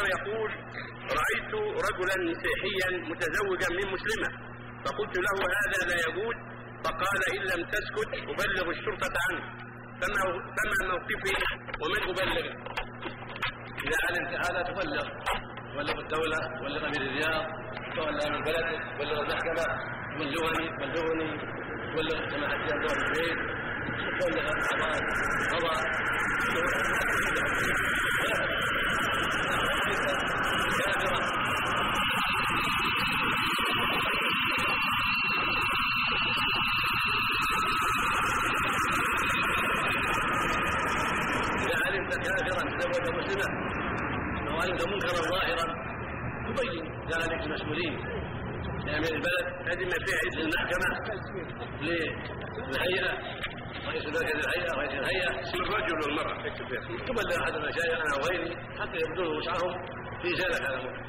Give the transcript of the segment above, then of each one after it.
أيضا يقول: رأيت رجلا مسيحيا متزوجا من مسلمة، فقلت له هذا لا يجوز، فقال: إن لم تسكت أبلغ الشرطة عنه، فما موقفي ومن أبلغ؟ إذا علمت هذا تبلغ الدولة، تبلغ أمير الرياض، تبلغ من بلدك، تبلغ المحكمة، بلغني، تبلغ سماحة الدولة البيت، تبلغ أعضاء القضاء. كافرا تزوج مسلمة أو علمت منكرا ظاهرا تبين ذلك المسؤولين لأمير البلد، يتم فيه للمحكمة، للهيئة، رئيس مركز الهيئة، رئيس الهيئة، الرجل والمرأة، تبلغ أحد مشايخنا أو غيره حتى يبذلوا وسعهم في إزالة هذا المنكر.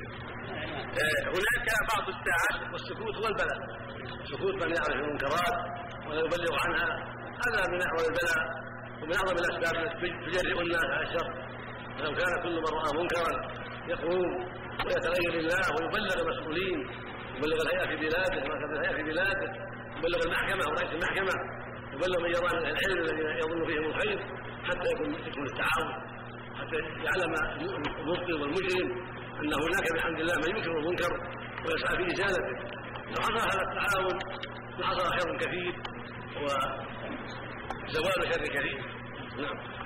هناك بعض الساعات والسكوت هو البلاء، سكوت من يعرف المنكرات ولا يبلغ عنها هذا من أحوال البلاء ومن أعظم الأسباب التي تجرئ الناس على الشر. فلو كان كل من رأى منكرا يقوم ويتغير لله ويبلغ المسؤولين، يبلغ الهيئة في بلاده، مركز الهيئة في بلاده، يبلغ المحكمة ورئيس المحكمة، يبلغ من يرى من العلم الذي يظن فيهم الخير، حتى يكون التعاون، حتى يعلم المبطل والمجرم أن هناك بحمد الله من ينكر المنكر ويسعى في إزالته. لو حصل هذا التعاون لحصل خير كثير وزوال شر كثير. نعم.